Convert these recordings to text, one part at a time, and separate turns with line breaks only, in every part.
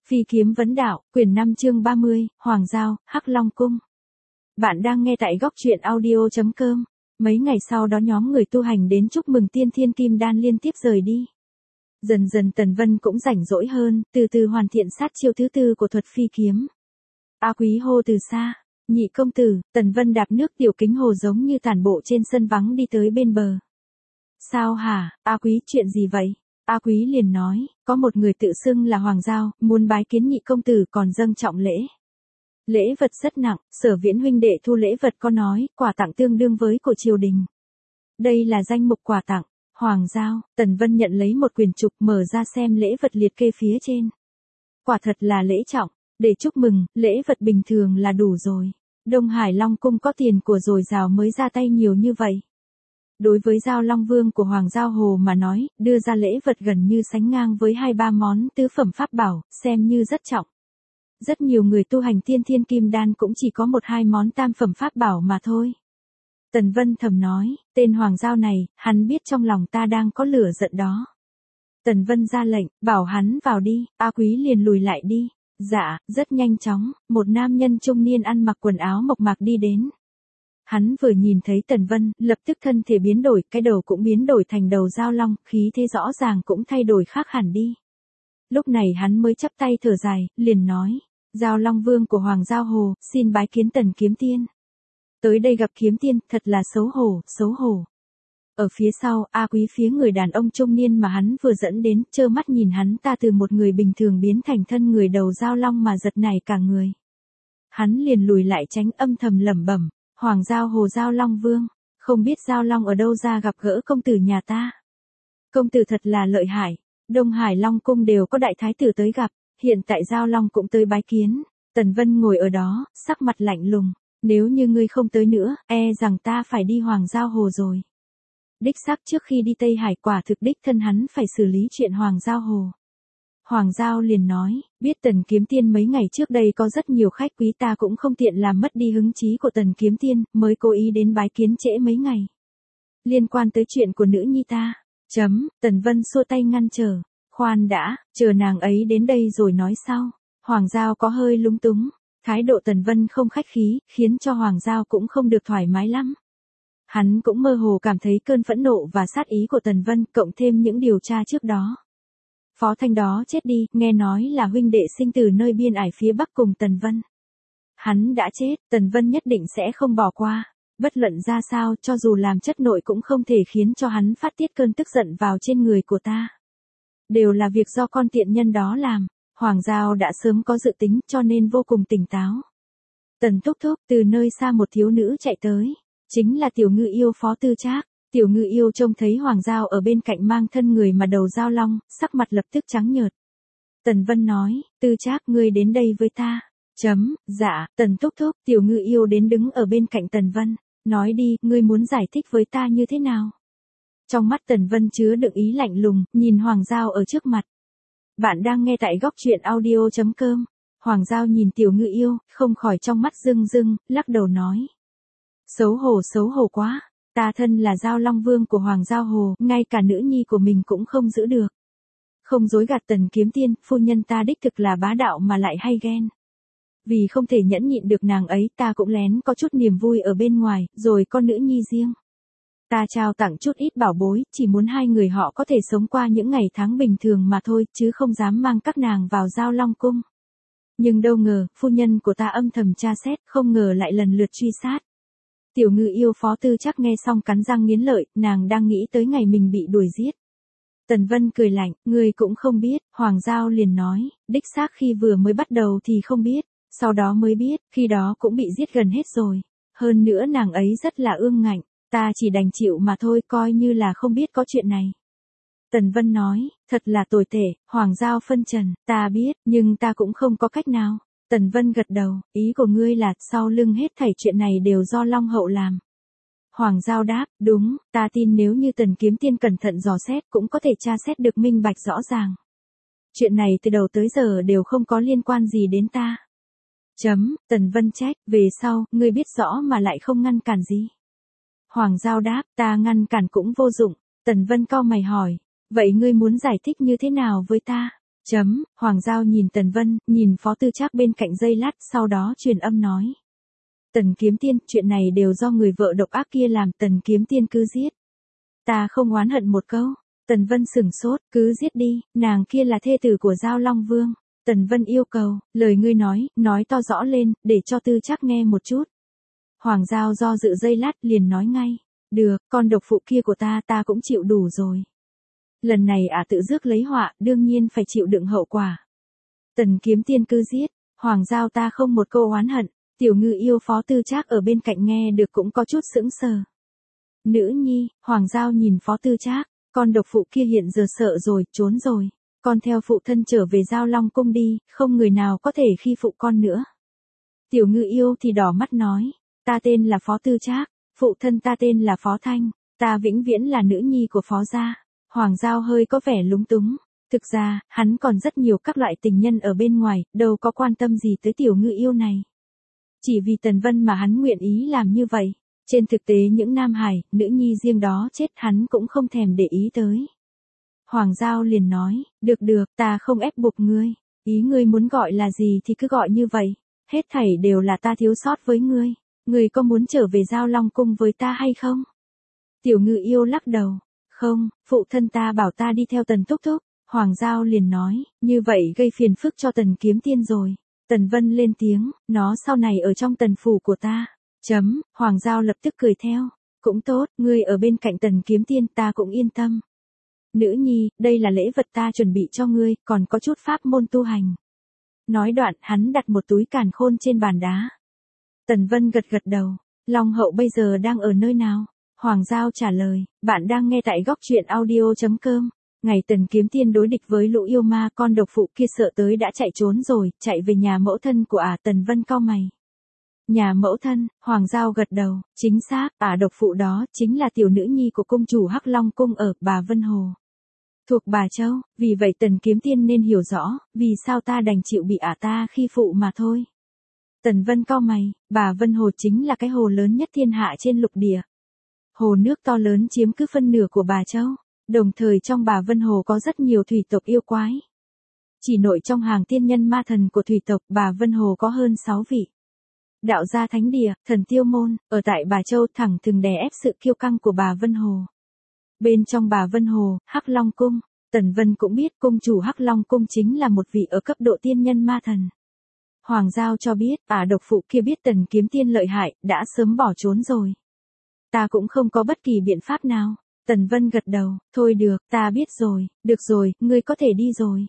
Phi kiếm vấn đạo, quyển 5 chương 30, Hoàng Giao, Hắc Long Cung. Bạn đang nghe tại góc truyện audio.com. Mấy ngày sau đó nhóm người tu hành đến chúc mừng tiên thiên kim đan liên tiếp rời đi. Dần dần Tần Vân cũng rảnh rỗi hơn, từ từ hoàn thiện sát chiêu thứ tư của thuật phi kiếm. A Quý hô từ xa, nhị công tử. Tần Vân đạp nước tiểu kính hồ giống như tản bộ trên sân vắng đi tới bên bờ. Sao hả, A Quý, chuyện gì vậy? A Quý liền nói, có một người tự xưng là Hoàng Giao, muốn bái kiến nhị công tử còn dâng trọng lễ. Lễ vật rất nặng, Sở Viễn huynh đệ thu lễ vật có nói, quà tặng tương đương với của triều đình. Đây là danh mục quà tặng. Hoàng Giao. Tần Vân nhận lấy một quyển trục, mở ra xem lễ vật liệt kê phía trên. Quả thật là lễ trọng, để chúc mừng, lễ vật bình thường là đủ rồi. Đông Hải Long Cung có tiền của dồi dào mới ra tay nhiều như vậy. Đối với Giao Long Vương của Hoàng Giao Hồ mà nói, đưa ra lễ vật gần như sánh ngang với 2-3 món tứ phẩm pháp bảo, xem như rất trọng. Rất nhiều người tu hành tiên thiên kim đan cũng chỉ có 1-2 món tam phẩm pháp bảo mà thôi. Tần Vân thầm nói, tên Hoàng Giao này, hắn biết trong lòng ta đang có lửa giận đó. Tần Vân ra lệnh, bảo hắn vào đi. A Quý liền lùi lại đi. Dạ, rất nhanh chóng, một nam nhân trung niên ăn mặc quần áo mộc mạc đi đến. Hắn vừa nhìn thấy Tần Vân, lập tức thân thể biến đổi, cái đầu cũng biến đổi thành đầu Giao Long, khí thế rõ ràng cũng thay đổi khác hẳn đi. Lúc này hắn mới chắp tay thở dài, liền nói, Giao Long Vương của Hoàng Giao Hồ, xin bái kiến Tần Kiếm Tiên. Tới đây gặp Kiếm Tiên, thật là xấu hổ, xấu hổ. Ở phía sau, A Quý phía người đàn ông trung niên mà hắn vừa dẫn đến, trơ mắt nhìn hắn ta từ một người bình thường biến thành thân người đầu Giao Long mà giật nảy cả người. Hắn liền lùi lại tránh, âm thầm lẩm bẩm. Hoàng Giao Hồ Giao Long Vương, không biết Giao Long ở đâu ra gặp gỡ công tử nhà ta. Công tử thật là lợi hại, Đông Hải Long Cung đều có đại thái tử tới gặp, hiện tại Giao Long cũng tới bái kiến. Tần Vân ngồi ở đó, sắc mặt lạnh lùng, nếu như ngươi không tới nữa, e rằng ta phải đi Hoàng Giao Hồ rồi. Đích xác trước khi đi Tây Hải quả thực đích thân hắn phải xử lý chuyện Hoàng Giao Hồ. Hoàng Giao liền nói, biết Tần Kiếm Tiên mấy ngày trước đây có rất nhiều khách quý, ta cũng không tiện làm mất đi hứng chí của Tần Kiếm Tiên, mới cố ý đến bái kiến trễ mấy ngày. Liên quan tới chuyện của nữ nhi ta. Tần Vân xua tay ngăn trở. Khoan đã, chờ nàng ấy đến đây rồi nói sau. Hoàng Giao có hơi lúng túng. Thái độ Tần Vân không khách khí, khiến cho Hoàng Giao cũng không được thoải mái lắm. Hắn cũng mơ hồ cảm thấy cơn phẫn nộ và sát ý của Tần Vân, cộng thêm những điều tra trước đó. Phó Thanh đó chết đi, nghe nói là huynh đệ sinh từ nơi biên ải phía bắc cùng Tần Vân. Hắn đã chết, Tần Vân nhất định sẽ không bỏ qua. Bất luận ra sao, cho dù làm chất nội cũng không thể khiến cho hắn phát tiết cơn tức giận vào trên người của ta. Đều là việc do con tiện nhân đó làm. Hoàng Giao đã sớm có dự tính, cho nên vô cùng tỉnh táo. Tần thúc thúc, từ nơi xa một thiếu nữ chạy tới. Chính là Tiểu Ngư Yêu Phó Tư Trác. Tiểu Ngư Yêu trông thấy Hoàng Giao ở bên cạnh mang thân người mà đầu Giao Long, sắc mặt lập tức trắng nhợt. Tần Vân nói, Tư Trác, ngươi đến đây với ta. Dạ, Tần thúc thúc. Tiểu Ngư Yêu đến đứng ở bên cạnh Tần Vân. Nói đi, ngươi muốn giải thích với ta như thế nào? Trong mắt Tần Vân chứa đựng ý lạnh lùng, nhìn Hoàng Giao ở trước mặt. Bạn đang nghe tại góc truyện audio.com. Hoàng Giao nhìn Tiểu Ngư Yêu, không khỏi trong mắt rưng rưng, lắc đầu nói. Xấu hổ quá. Ta thân là Giao Long Vương của Hoàng Giao Hồ, ngay cả nữ nhi của mình cũng không giữ được. Không dối gạt Tần Kiếm Tiên, phu nhân ta đích thực là bá đạo mà lại hay ghen. Vì không thể nhẫn nhịn được nàng ấy, ta cũng lén có chút niềm vui ở bên ngoài, rồi con nữ nhi riêng. Ta trao tặng chút ít bảo bối, chỉ muốn hai người họ có thể sống qua những ngày tháng bình thường mà thôi, chứ không dám mang các nàng vào Giao Long Cung. Nhưng đâu ngờ, phu nhân của ta âm thầm tra xét, không ngờ lại lần lượt truy sát. Tiểu Ngư Yêu Phó Tư Trác nghe xong cắn răng nghiến lợi, nàng đang nghĩ tới ngày mình bị đuổi giết. Tần Vân cười lạnh, ngươi cũng không biết. Hoàng Giao liền nói, đích xác khi vừa mới bắt đầu thì không biết, sau đó mới biết, khi đó cũng bị giết gần hết rồi. Hơn nữa nàng ấy rất là ương ngạnh, ta chỉ đành chịu mà thôi, coi như là không biết có chuyện này. Tần Vân nói, thật là tồi tệ. Hoàng Giao phân trần, ta biết, nhưng ta cũng không có cách nào. Tần Vân gật đầu, ý của ngươi là sau lưng hết thảy chuyện này đều do Long Hậu làm. Hoàng Giao đáp, đúng, ta tin nếu như Tần Kiếm Tiên cẩn thận dò xét cũng có thể tra xét được minh bạch rõ ràng. Chuyện này từ đầu tới giờ đều không có liên quan gì đến ta. Tần Vân trách, về sau, ngươi biết rõ mà lại không ngăn cản gì. Hoàng Giao đáp, ta ngăn cản cũng vô dụng. Tần Vân cau mày hỏi, vậy ngươi muốn giải thích như thế nào với ta? Hoàng Giao nhìn Tần Vân, nhìn Phó Tư Trác bên cạnh giây lát, sau đó truyền âm nói. Tần Kiếm Tiên, chuyện này đều do người vợ độc ác kia làm, Tần Kiếm Tiên cứ giết. Ta không oán hận một câu. Tần Vân sửng sốt, cứ giết đi, nàng kia là thê tử của Giao Long Vương. Tần Vân yêu cầu, lời ngươi nói to rõ lên, để cho Tư Trác nghe một chút. Hoàng Giao do dự giây lát, liền nói ngay. Được, con độc phụ kia của ta cũng chịu đủ rồi. Lần này tự rước lấy họa, đương nhiên phải chịu đựng hậu quả. Tần Kiếm Tiên cứ giết, Hoàng Giao ta không một câu oán hận. Tiểu Ngư yêu Phó Tư Trác ở bên cạnh nghe được cũng có chút sững sờ. Nữ nhi, Hoàng Giao nhìn Phó Tư Trác, con độc phụ kia hiện giờ sợ rồi, trốn rồi. Con theo phụ thân trở về Giao Long Cung đi, không người nào có thể khi phụ con nữa. Tiểu Ngư yêu thì đỏ mắt nói, ta tên là Phó Tư Trác, phụ thân ta tên là Phó Thanh, ta vĩnh viễn là nữ nhi của Phó gia. Hoàng Giao hơi có vẻ lúng túng. Thực ra, hắn còn rất nhiều các loại tình nhân ở bên ngoài, đâu có quan tâm gì tới Tiểu Ngư yêu này. Chỉ vì Tần Vân mà hắn nguyện ý làm như vậy. Trên thực tế những nam hải, nữ nhi riêng đó chết hắn cũng không thèm để ý tới. Hoàng Giao liền nói, được, ta không ép buộc ngươi. Ý ngươi muốn gọi là gì thì cứ gọi như vậy. Hết thảy đều là ta thiếu sót với ngươi. Ngươi có muốn trở về Giao Long Cung với ta hay không? Tiểu Ngư yêu lắc đầu. Không, phụ thân ta bảo ta đi theo Tần Thúc Thúc. Hoàng Giao liền nói, như vậy gây phiền phức cho Tần Kiếm Tiên rồi. Tần Vân lên tiếng, nó sau này ở trong tần phủ của ta. Hoàng Giao lập tức cười theo. Cũng tốt, ngươi ở bên cạnh Tần Kiếm Tiên ta cũng yên tâm. Nữ nhi, đây là lễ vật ta chuẩn bị cho ngươi, còn có chút pháp môn tu hành. Nói đoạn, hắn đặt một túi càn khôn trên bàn đá. Tần Vân gật đầu. Long hậu bây giờ đang ở nơi nào? Hoàng Giao trả lời, bạn đang nghe tại góc truyện audio.com. Ngày Tần Kiếm Tiên đối địch với lũ yêu ma, con độc phụ kia sợ tới đã chạy trốn rồi, chạy về nhà mẫu thân của Tần Vân cau mày. Nhà mẫu thân, Hoàng Giao gật đầu, chính xác, độc phụ đó chính là tiểu nữ nhi của cung chủ Hắc Long Cung ở Bà Vân Hồ. Thuộc Bà Châu, vì vậy Tần Kiếm Tiên nên hiểu rõ, vì sao ta đành chịu bị ta khi phụ mà thôi. Tần Vân cau mày, Bà Vân Hồ chính là cái hồ lớn nhất thiên hạ trên lục địa. Hồ nước to lớn chiếm cứ phân nửa của Bà Châu. Đồng thời trong Bà Vân Hồ có rất nhiều thủy tộc yêu quái. Chỉ nội trong hàng tiên nhân ma thần của thủy tộc, Bà Vân Hồ có hơn 6 vị. Đạo gia thánh địa, thần tiêu môn, ở tại Bà Châu thẳng thừng đè ép sự kiêu căng của Bà Vân Hồ. Bên trong Bà Vân Hồ, Hắc Long Cung, Tần Vân cũng biết cung chủ Hắc Long Cung chính là một vị ở cấp độ tiên nhân ma thần. Hoàng Giao cho biết, độc phụ kia biết Tần Kiếm Tiên lợi hại, đã sớm bỏ trốn rồi. Ta cũng không có bất kỳ biện pháp nào. Tần Vân gật đầu, thôi được, ta biết rồi, được rồi, ngươi có thể đi rồi.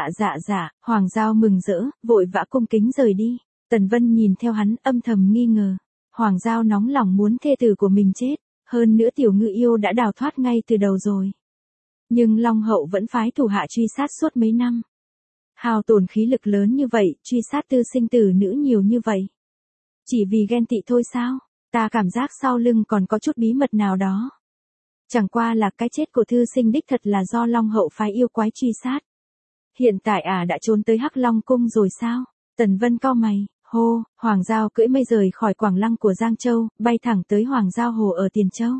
Dạ, Hoàng Giao mừng rỡ, vội vã cung kính rời đi. Tần Vân nhìn theo hắn, âm thầm nghi ngờ. Hoàng Giao nóng lòng muốn thê tử của mình chết, hơn nữa Tiểu Ngư yêu đã đào thoát ngay từ đầu rồi. Nhưng Long Hậu vẫn phái thủ hạ truy sát suốt mấy năm. Hao tổn khí lực lớn như vậy, truy sát tư sinh tử nữ nhiều như vậy. Chỉ vì ghen tị thôi sao? Ta cảm giác sau lưng còn có chút bí mật nào đó. Chẳng qua là cái chết của thư sinh đích thật là do Long Hậu phái yêu quái truy sát. Hiện tại đã trốn tới Hắc Long Cung rồi sao? Tần Vân cau mày, hô, Hoàng Giao cưỡi mây rời khỏi Quảng Lăng của Giang Châu, bay thẳng tới Hoàng Giao Hồ ở Tiền Châu.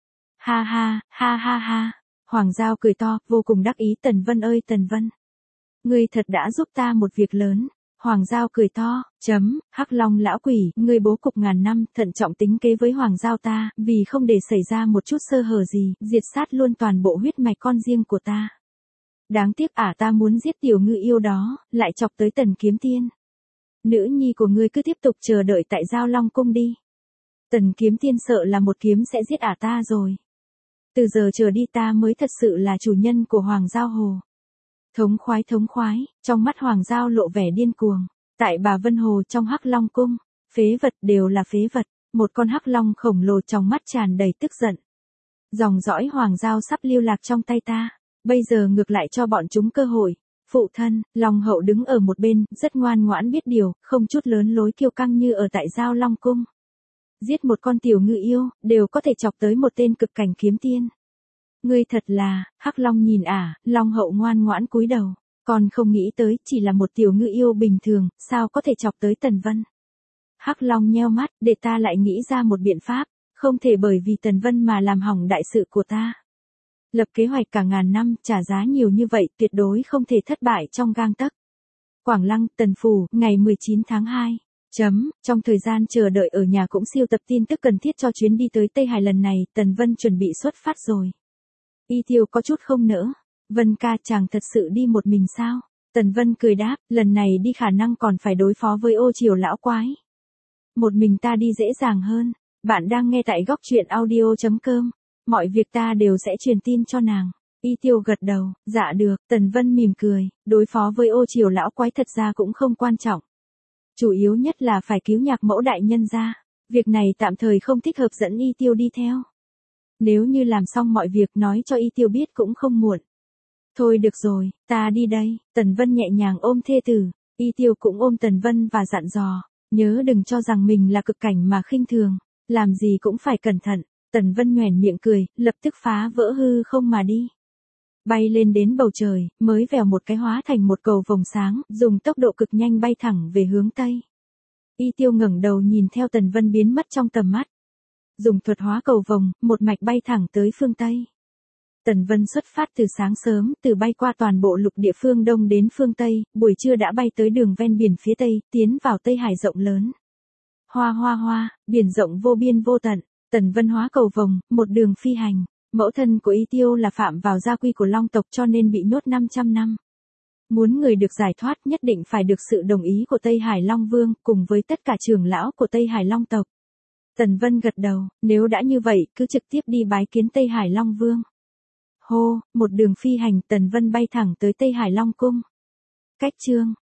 Ha. Hoàng Giao cười to, vô cùng đắc ý. Tần Vân ơi Tần Vân, ngươi thật đã giúp ta một việc lớn. Hoàng Giao cười to, Hắc Long lão quỷ, ngươi bố cục ngàn năm, thận trọng tính kế với Hoàng Giao ta, vì không để xảy ra một chút sơ hở gì, diệt sát luôn toàn bộ huyết mạch con riêng của ta. Đáng tiếc ta muốn giết Tiểu Ngư yêu đó, lại chọc tới Tần Kiếm Tiên. Nữ nhi của ngươi cứ tiếp tục chờ đợi tại Giao Long Cung đi. Tần Kiếm Tiên sợ là một kiếm sẽ giết ta rồi. Từ giờ trở đi ta mới thật sự là chủ nhân của Hoàng Giao Hồ. Thống khoái, trong mắt Hoàng Giao lộ vẻ điên cuồng. Tại Bà Vân Hồ trong Hắc Long Cung, phế vật đều là phế vật. Một con hắc long khổng lồ trong mắt tràn đầy tức giận. Dòng dõi Hoàng Giao sắp lưu lạc trong tay ta. Bây giờ ngược lại cho bọn chúng cơ hội. Phụ thân, Long Hậu đứng ở một bên, rất ngoan ngoãn biết điều, không chút lớn lối kiêu căng như ở tại Giao Long Cung. Giết một con Tiểu Ngư yêu, đều có thể chọc tới một tên cực cảnh kiếm tiên. Ngươi thật là, Hắc Long nhìn Long Hậu ngoan ngoãn cúi đầu. Còn không nghĩ tới, chỉ là một Tiểu Ngư yêu bình thường, sao có thể chọc tới Tần Vân. Hắc Long nheo mắt, để ta lại nghĩ ra một biện pháp, không thể bởi vì Tần Vân mà làm hỏng đại sự của ta. Lập kế hoạch cả ngàn năm, trả giá nhiều như vậy, tuyệt đối không thể thất bại trong gang tấc. Quảng Lăng, Tần Phủ, ngày 19 tháng 2. Trong thời gian chờ đợi ở nhà cũng siêu tập tin tức cần thiết cho chuyến đi tới Tây Hải lần này, Tần Vân chuẩn bị xuất phát rồi. Y Tiêu có chút không nỡ. Vân ca, chàng thật sự đi một mình sao? Tần Vân cười đáp, lần này đi khả năng còn phải đối phó với Ô Triều lão quái. Một mình ta đi dễ dàng hơn. Bạn đang nghe tại góc truyện audio.com. Mọi việc ta đều sẽ truyền tin cho nàng. Y Tiêu gật đầu, dạ được. Tần Vân mỉm cười, đối phó với Ô Triều lão quái thật ra cũng không quan trọng. Chủ yếu nhất là phải cứu Nhạc Mẫu đại nhân ra. Việc này tạm thời không thích hợp dẫn Y Tiêu đi theo. Nếu như làm xong mọi việc nói cho Y Tiêu biết cũng không muộn. Thôi được rồi, ta đi đây. Tần Vân nhẹ nhàng ôm thê tử. Y Tiêu cũng ôm Tần Vân và dặn dò. Nhớ đừng cho rằng mình là cực cảnh mà khinh thường. Làm gì cũng phải cẩn thận. Tần Vân nhoẻn miệng cười, lập tức phá vỡ hư không mà đi. Bay lên đến bầu trời, mới vèo một cái hóa thành một cầu vồng sáng, dùng tốc độ cực nhanh bay thẳng về hướng Tây. Y Tiêu ngẩng đầu nhìn theo Tần Vân biến mất trong tầm mắt. Dùng thuật hóa cầu vồng, một mạch bay thẳng tới phương Tây. Tần Vân xuất phát từ sáng sớm, từ bay qua toàn bộ lục địa phương Đông đến phương Tây, buổi trưa đã bay tới đường ven biển phía Tây, tiến vào Tây Hải rộng lớn. Hoa hoa hoa, biển rộng vô biên vô tận, Tần Vân hóa cầu vồng, một đường phi hành. Mẫu thân của Y Tiêu là phạm vào gia quy của Long tộc cho nên bị nhốt 500 năm. Muốn người được giải thoát nhất định phải được sự đồng ý của Tây Hải Long Vương, cùng với tất cả trưởng lão của Tây Hải Long tộc. Tần Vân gật đầu, nếu đã như vậy, cứ trực tiếp đi bái kiến Tây Hải Long Vương. Hô, một đường phi hành, Tần Vân bay thẳng tới Tây Hải Long Cung. Cách chương